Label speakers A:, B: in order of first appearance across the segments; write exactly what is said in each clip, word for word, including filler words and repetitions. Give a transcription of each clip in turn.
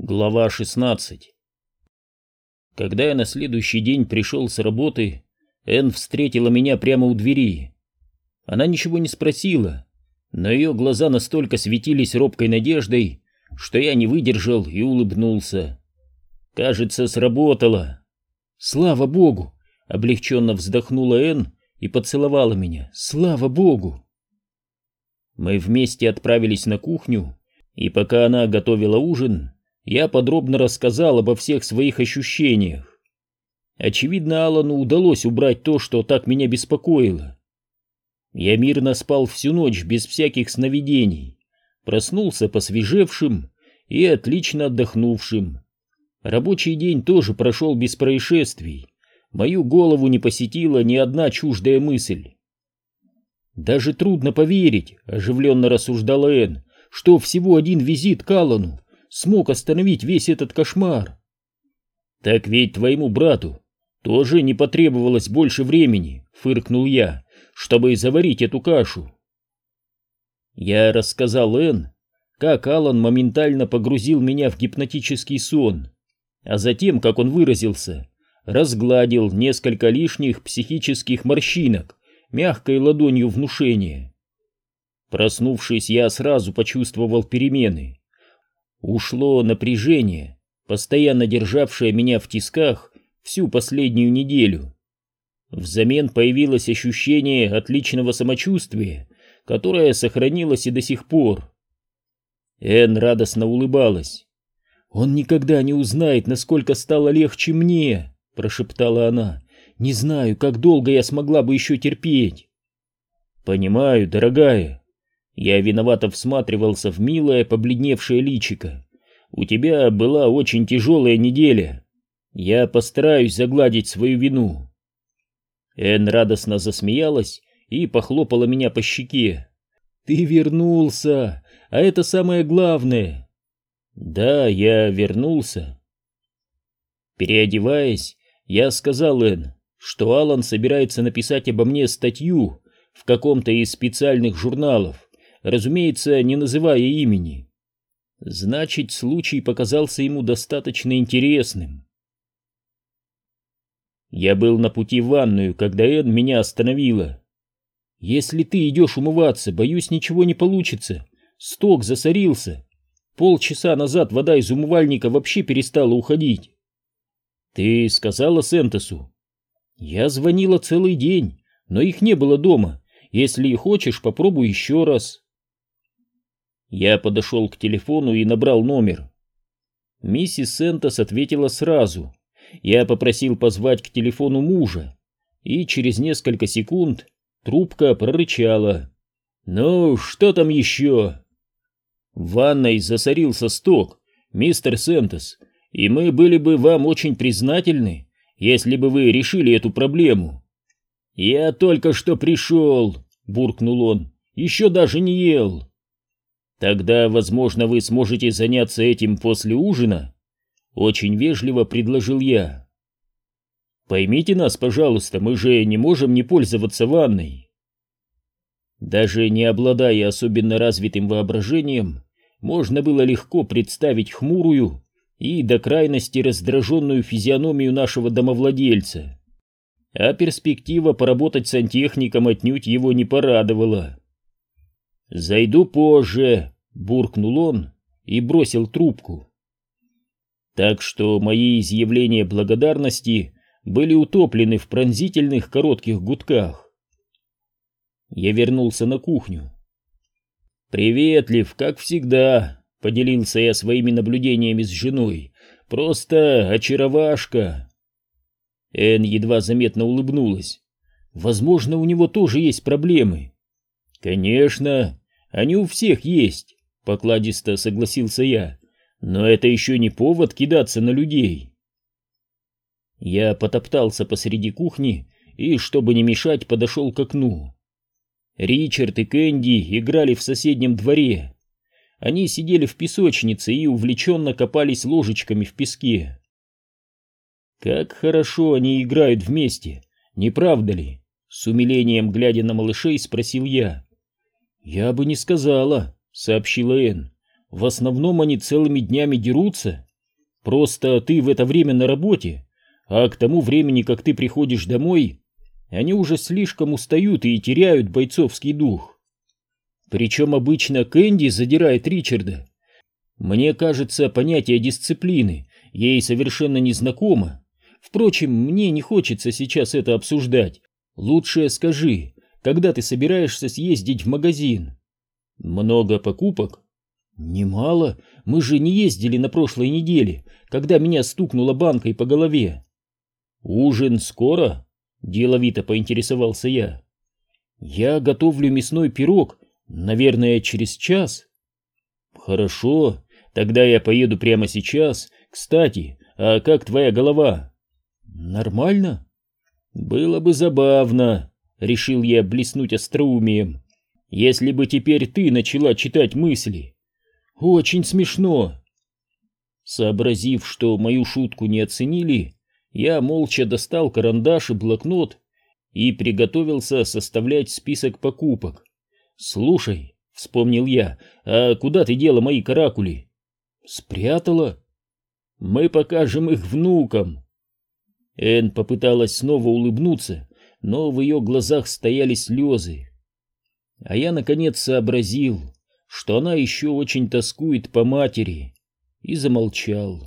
A: Глава шестнадцать. Когда я на следующий день пришел с работы, Энн встретила меня прямо у двери. Она ничего не спросила, но ее глаза настолько светились робкой надеждой, что я не выдержал и улыбнулся. Кажется, сработало. «Слава Богу!» — облегченно вздохнула Энн и поцеловала меня. «Слава Богу!» Мы вместе отправились на кухню, и пока она готовила ужин, я подробно рассказал обо всех своих ощущениях. Очевидно, Алану удалось убрать то, что так меня беспокоило. Я мирно спал всю ночь без всяких сновидений, проснулся посвежевшим и отлично отдохнувшим. Рабочий день тоже прошел без происшествий, мою голову не посетила ни одна чуждая мысль. «Даже трудно поверить», — оживленно рассуждала Энн, «что всего один визит к Алану смог остановить весь этот кошмар». «Так ведь твоему брату тоже не потребовалось больше времени», — фыркнул я, «чтобы заварить эту кашу». Я рассказал Энн, как Алан моментально погрузил меня в гипнотический сон, а затем, как он выразился, разгладил несколько лишних психических морщинок мягкой ладонью внушения. Проснувшись, я сразу почувствовал перемены. Ушло напряжение, постоянно державшее меня в тисках всю последнюю неделю. Взамен появилось ощущение отличного самочувствия, которое сохранилось и до сих пор. Энн радостно улыбалась. «Он никогда не узнает, насколько стало легче мне», — прошептала она. «Не знаю, как долго я смогла бы еще терпеть». «Понимаю, дорогая». Я виновато всматривался в милое побледневшее личико. «У тебя была очень тяжелая неделя. Я постараюсь загладить свою вину». Энн радостно засмеялась и похлопала меня по щеке. «Ты вернулся, а это самое главное». «Да, я вернулся». Переодеваясь, я сказал Энн, что Алан собирается написать обо мне статью в каком-то из специальных журналов, разумеется, не называя имени. Значит, случай показался ему достаточно интересным. Я был на пути в ванную, когда Энн меня остановила. «Если ты идешь умываться, боюсь, ничего не получится. Сток засорился. Полчаса назад вода из умывальника вообще перестала уходить». «Ты сказала Сентосу?» «Я звонила целый день, но их не было дома. Если хочешь, попробуй еще раз». Я подошел к телефону и набрал номер. Миссис Сентос ответила сразу. Я попросил позвать к телефону мужа, и через несколько секунд трубка прорычала. «Ну, что там еще?» «В ванной засорился сток, мистер Сентос, и мы были бы вам очень признательны, если бы вы решили эту проблему». «Я только что пришел», — буркнул он, — «еще даже не ел». «Тогда, возможно, вы сможете заняться этим после ужина?» — очень вежливо предложил я. «Поймите нас, пожалуйста, мы же не можем не пользоваться ванной». Даже не обладая особенно развитым воображением, можно было легко представить хмурую и до крайности раздраженную физиономию нашего домовладельца. А перспектива поработать сантехником отнюдь его не порадовала. «Зайду позже», — буркнул он и бросил трубку. Так что мои изъявления благодарности были утоплены в пронзительных коротких гудках. Я вернулся на кухню. «Приветлив, как всегда», — поделился я своими наблюдениями с женой. «Просто очаровашка». Энн едва заметно улыбнулась. «Возможно, у него тоже есть проблемы». «Конечно, они у всех есть», — покладисто согласился я. «Но это еще не повод кидаться на людей». Я потоптался посреди кухни и, чтобы не мешать, подошел к окну. Ричард и Кэнди играли в соседнем дворе. Они сидели в песочнице и увлеченно копались ложечками в песке. «Как хорошо они играют вместе, не правда ли?» — с умилением глядя на малышей, спросил я. «Я бы не сказала», — сообщила Энн. «В основном они целыми днями дерутся, Просто ты в это время на работе, а к тому времени, как ты приходишь домой, они уже слишком устают и теряют бойцовский дух. Причем обычно Кэнди задирает Ричарда. Мне кажется, понятие дисциплины ей совершенно незнакомо. Впрочем, мне не хочется сейчас это обсуждать. Лучше скажи, когда ты собираешься съездить в магазин? Много покупок? Немало. Мы же не ездили на прошлой неделе, когда меня стукнуло банкой по голове. Ужин скоро? Деловито поинтересовался я. Я готовлю мясной пирог, наверное, через час. Хорошо, тогда я поеду прямо сейчас. Кстати, а как твоя голова? Нормально? Было бы забавно, решил я блеснуть остроумием, если бы теперь ты начала читать мысли. Очень смешно. Сообразив, что мою шутку не оценили, я молча достал карандаш и блокнот и приготовился составлять список покупок. «Слушай», — вспомнил я, — «а куда ты дела мои каракули?» «Спрятала». «Мы покажем их внукам». Энн попыталась снова улыбнуться, но в ее глазах стояли слезы. А я, наконец, сообразил, что она еще очень тоскует по матери, и замолчал.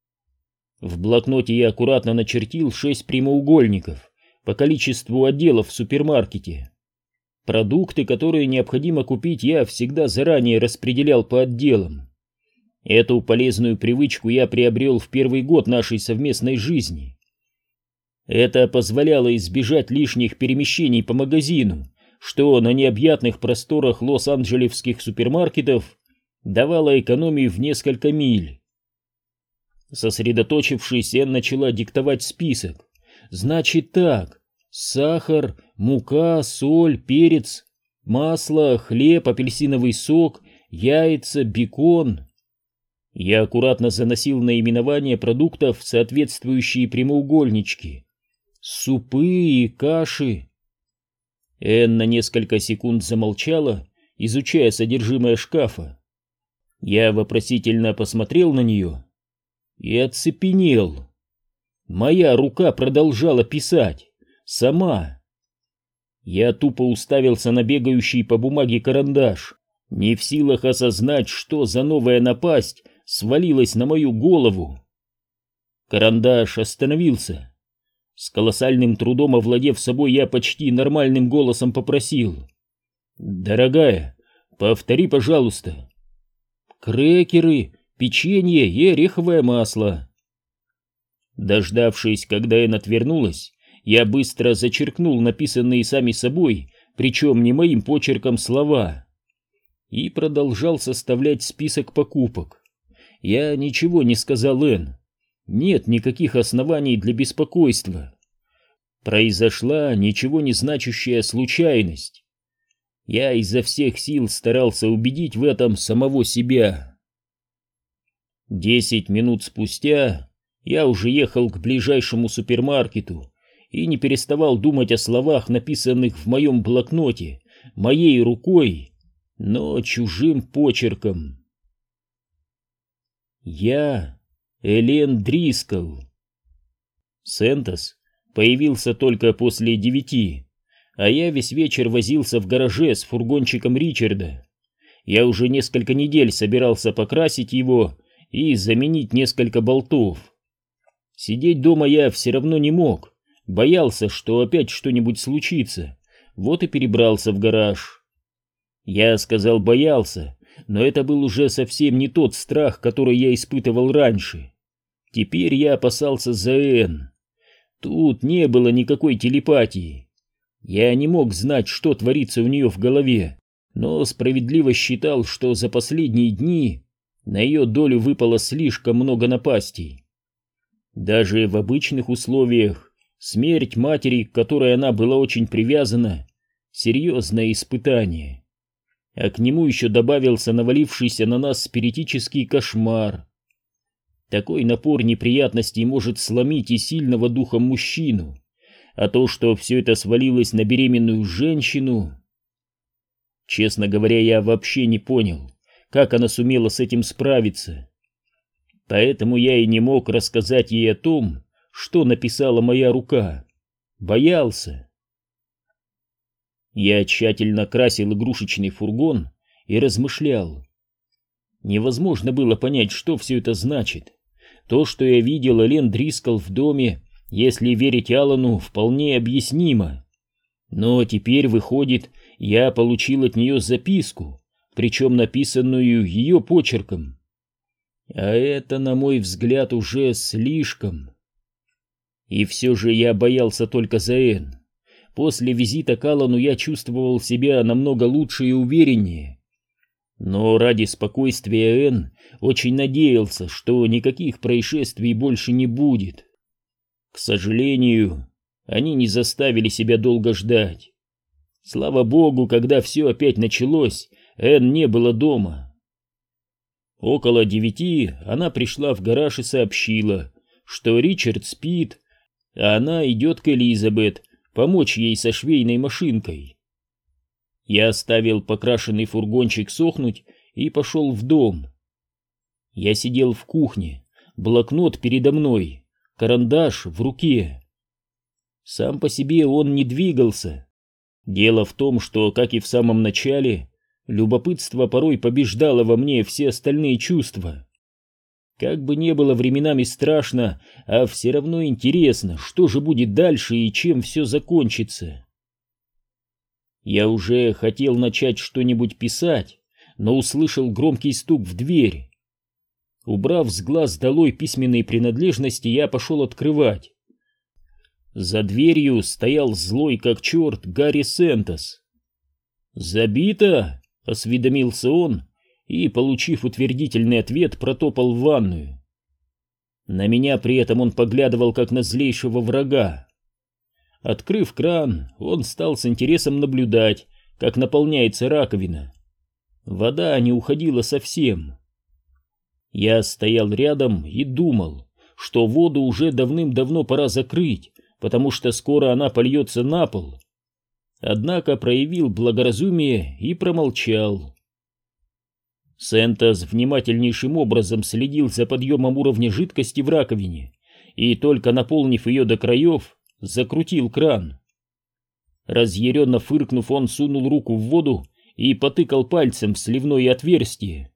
A: В блокноте я аккуратно начертил шесть прямоугольников по количеству отделов в супермаркете. Продукты, которые необходимо купить, я всегда заранее распределял по отделам. Эту полезную привычку я приобрел в первый год нашей совместной жизни. Это позволяло избежать лишних перемещений по магазину, что на необъятных просторах лос-анджелесских супермаркетов давало экономию в несколько миль. Сосредоточившись, я начала диктовать список. Значит так: сахар, мука, соль, перец, масло, хлеб, апельсиновый сок, яйца, бекон. Я аккуратно заносил наименования продуктов в соответствующие прямоугольнички. Супы и каши. Энн на несколько секунд замолчала, изучая содержимое шкафа. Я вопросительно посмотрел на нее и оцепенел. Моя рука продолжала писать. Сама. Я тупо уставился на бегающий по бумаге карандаш, не в силах осознать, что за новая напасть свалилась на мою голову. Карандаш остановился. С колоссальным трудом овладев собой, я почти нормальным голосом попросил: «Дорогая, повтори, пожалуйста». «Крекеры, печенье и ореховое масло». Дождавшись, когда Энн отвернулась, я быстро зачеркнул написанные сами собой, причем не моим почерком, слова, и продолжал составлять список покупок. Я ничего не сказал Энн. Нет никаких оснований для беспокойства. Произошла ничего не значащая случайность. Я изо всех сил старался убедить в этом самого себя. Десять минут спустя я уже ехал к ближайшему супермаркету и не переставал думать о словах, написанных в моем блокноте, моей рукой, но чужим почерком. Я Элен Дрискл. Сентос появился только после девяти, а я весь вечер возился в гараже с фургончиком Ричарда. Я уже несколько недель собирался покрасить его и заменить несколько болтов. Сидеть дома я все равно не мог, боялся, что опять что-нибудь случится, вот и перебрался в гараж. Я сказал «боялся», но это был уже совсем не тот страх, который я испытывал раньше. Теперь я опасался за Энн. Тут не было никакой телепатии. Я не мог знать, что творится у нее в голове, но справедливо считал, что за последние дни на ее долю выпало слишком много напастей. Даже в обычных условиях смерть матери, к которой она была очень привязана, серьезное испытание. А к нему еще добавился навалившийся на нас спиритический кошмар. Такой напор неприятностей может сломить и сильного духом мужчину, а то, что все это свалилось на беременную женщину... Честно говоря, я вообще не понял, как она сумела с этим справиться. Поэтому я и не мог рассказать ей о том, что написала моя рука. Боялся. Я тщательно красил игрушечный фургон и размышлял. Невозможно было понять, что все это значит. То, что я видел Элен Дрискл в доме, если верить Аллану, вполне объяснимо. Но теперь, выходит, я получил от нее записку, причем написанную ее почерком. А это, на мой взгляд, уже слишком. И все же я боялся только за Энн. После визита к Аллану я чувствовал себя намного лучше и увереннее. Но ради спокойствия Энн очень надеялся, что никаких происшествий больше не будет. К сожалению, они не заставили себя долго ждать. Слава богу, когда все опять началось, Энн не было дома. Около девяти она пришла в гараж и сообщила, что Ричард спит, а она идет к Элизабет помочь ей со швейной машинкой. Я оставил покрашенный фургончик сохнуть и пошел в дом. Я сидел в кухне, блокнот передо мной, карандаш в руке. Сам по себе он не двигался. Дело в том, что, как и в самом начале, любопытство порой побеждало во мне все остальные чувства. Как бы не было временами страшно, а все равно интересно, что же будет дальше и чем все закончится. Я уже хотел начать что-нибудь писать, но услышал громкий стук в дверь. Убрав с глаз долой письменные принадлежности, я пошел открывать. За дверью стоял злой как черт Гарри Сентос. «Забито?» — осведомился он и, получив утвердительный ответ, протопал в ванную. На меня при этом он поглядывал как на злейшего врага. Открыв кран, он стал с интересом наблюдать, как наполняется раковина. Вода не уходила совсем. Я стоял рядом и думал, что воду уже давным-давно пора закрыть, потому что скоро она польется на пол. Однако проявил благоразумие и промолчал. Сентос внимательнейшим образом следил за подъемом уровня жидкости в раковине и, только наполнив ее до краев, закрутил кран. Разъяренно фыркнув, он сунул руку в воду и потыкал пальцем в сливное отверстие.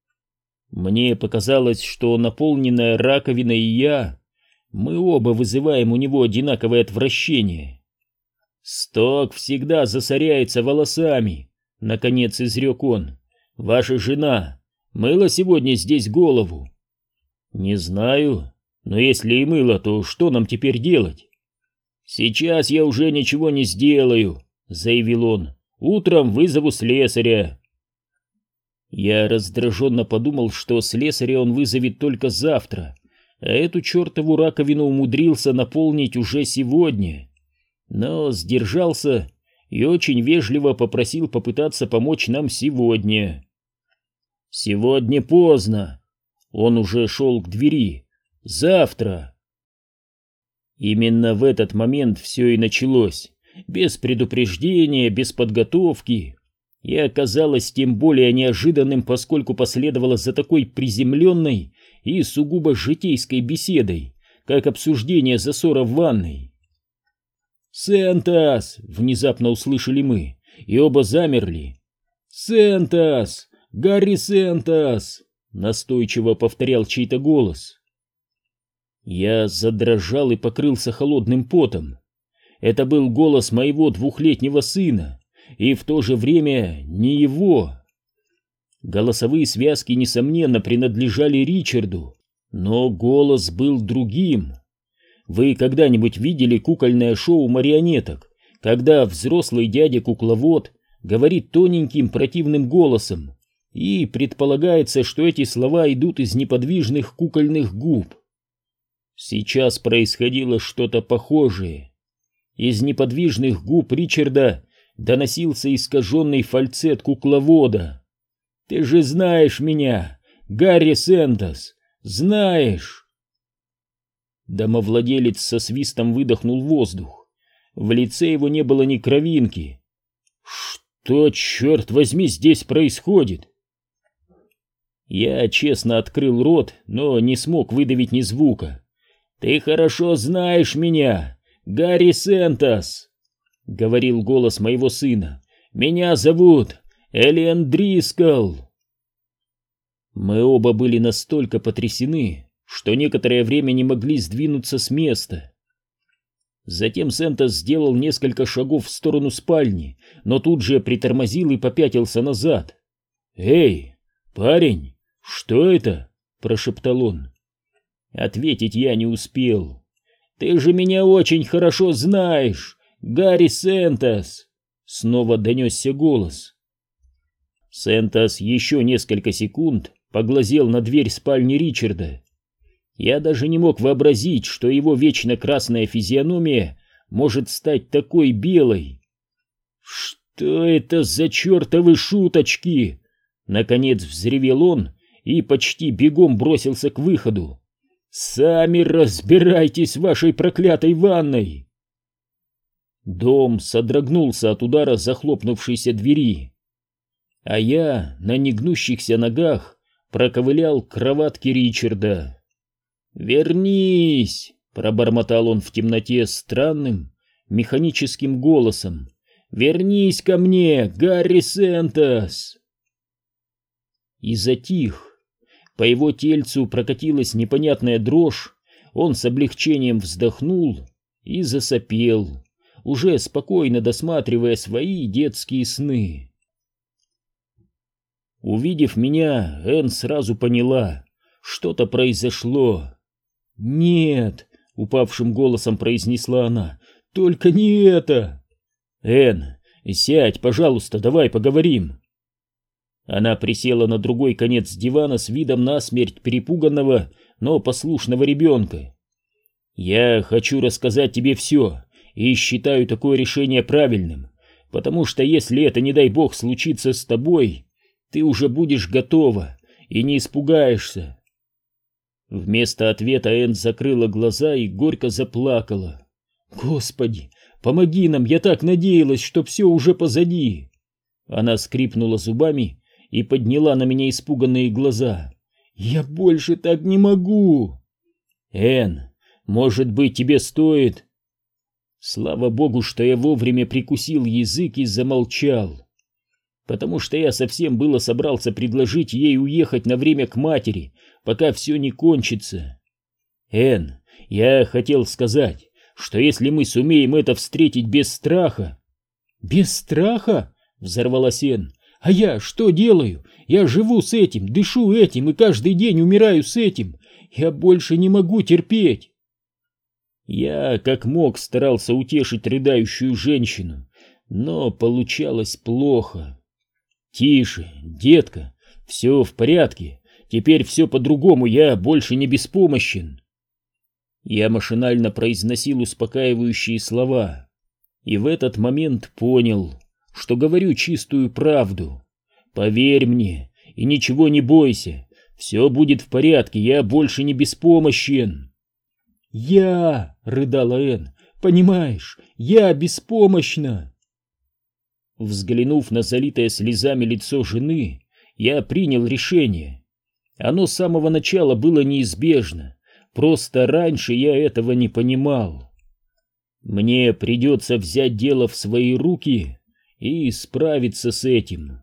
A: Мне показалось, что наполненная раковина и я, мы оба вызываем у него одинаковое отвращение. «Сток всегда засоряется волосами», — наконец изрек он. «Ваша жена мыла сегодня здесь голову?» «Не знаю, но если и мыла, то что нам теперь делать?» «Сейчас я уже ничего не сделаю», — заявил он. «Утром вызову слесаря». Я раздраженно подумал, что слесаря он вызовет только завтра, а эту чертову раковину умудрился наполнить уже сегодня. Но сдержался и очень вежливо попросил попытаться помочь нам сегодня. «Сегодня поздно». Он уже шел к двери. «Завтра». Именно в этот момент все и началось. Без предупреждения, без подготовки. И оказалось тем более неожиданным, поскольку последовало за такой приземленной и сугубо житейской беседой, как обсуждение засора в ванной. «Сентос!» — внезапно услышали мы, и оба замерли. «Сентос! Гарри Сентос!» — настойчиво повторял чей-то голос. Я задрожал и покрылся холодным потом. Это был голос моего двухлетнего сына, и в то же время не его. Голосовые связки, несомненно, принадлежали Ричарду, но голос был другим. Вы когда-нибудь видели кукольное шоу марионеток, когда взрослый дядя-кукловод говорит тоненьким противным голосом, и предполагается, что эти слова идут из неподвижных кукольных губ? Сейчас происходило что-то похожее. Из неподвижных губ Ричарда доносился искаженный фальцет кукловода. «Ты же знаешь меня, Гарри Сентос, знаешь!» Домовладелец со свистом выдохнул воздух. В лице его не было ни кровинки. «Что, черт возьми, здесь происходит?» Я честно открыл рот, но не смог выдавить ни звука. «Ты хорошо знаешь меня, Гарри Сентос», — говорил голос моего сына. «Меня зовут Элиан Дрискл». Мы оба были настолько потрясены, что некоторое время не могли сдвинуться с места. Затем Сентос сделал несколько шагов в сторону спальни, но тут же притормозил и попятился назад. «Эй, парень, что это?» — прошептал он. Ответить я не успел. «Ты же меня очень хорошо знаешь, Гарри Сентос!» — снова донесся голос. Сентос еще несколько секунд поглазел на дверь спальни Ричарда. Я даже не мог вообразить, что его вечно красная физиономия может стать такой белой. «Что это за чертовы шуточки?» Наконец взревел он и почти бегом бросился к выходу. «Сами разбирайтесь в вашей проклятой ванной!» Дом содрогнулся от удара захлопнувшейся двери, а я на негнущихся ногах проковылял к кроватке Ричарда. «Вернись!» — пробормотал он в темноте странным, механическим голосом. «Вернись ко мне, Гарри Сентос!» И затих. По его тельцу прокатилась непонятная дрожь, он с облегчением вздохнул и засопел, уже спокойно досматривая свои детские сны. Увидев меня, Энн сразу поняла, что-то произошло. «Нет!» — упавшим голосом произнесла она. «Только не это!» «Энн, сядь, пожалуйста, давай поговорим!» Она присела на другой конец дивана с видом насмерть перепуганного, но послушного ребенка. «Я хочу рассказать тебе все, и считаю такое решение правильным, потому что если это, не дай бог, случится с тобой, ты уже будешь готова и не испугаешься». Вместо ответа Энн закрыла глаза и горько заплакала. «Господи, помоги нам, я так надеялась, что все уже позади!» Она скрипнула зубами и подняла на меня испуганные глаза. «Я больше так не могу!» «Энн, может быть, тебе стоит...» Слава богу, что я вовремя прикусил язык и замолчал, потому что я совсем было собрался предложить ей уехать на время к матери, пока все не кончится. «Энн, я хотел сказать, что если мы сумеем это встретить без страха...» «Без страха?» — взорвалась Энн. «А я что делаю? Я живу с этим, дышу этим и каждый день умираю с этим. Я больше не могу терпеть!» Я как мог старался утешить рыдающую женщину, но получалось плохо. «Тише, детка, все в порядке, теперь все по-другому, я больше не беспомощен». Я машинально произносил успокаивающие слова, и в этот момент понял, что говорю чистую правду. «Поверь мне и ничего не бойся, все будет в порядке, я больше не беспомощен». «Я!» — рыдала Энн. «Понимаешь, я беспомощна!» Взглянув на залитое слезами лицо жены, я принял решение. Оно с самого начала было неизбежно, просто раньше я этого не понимал. Мне придется взять дело в свои руки и справиться с этим.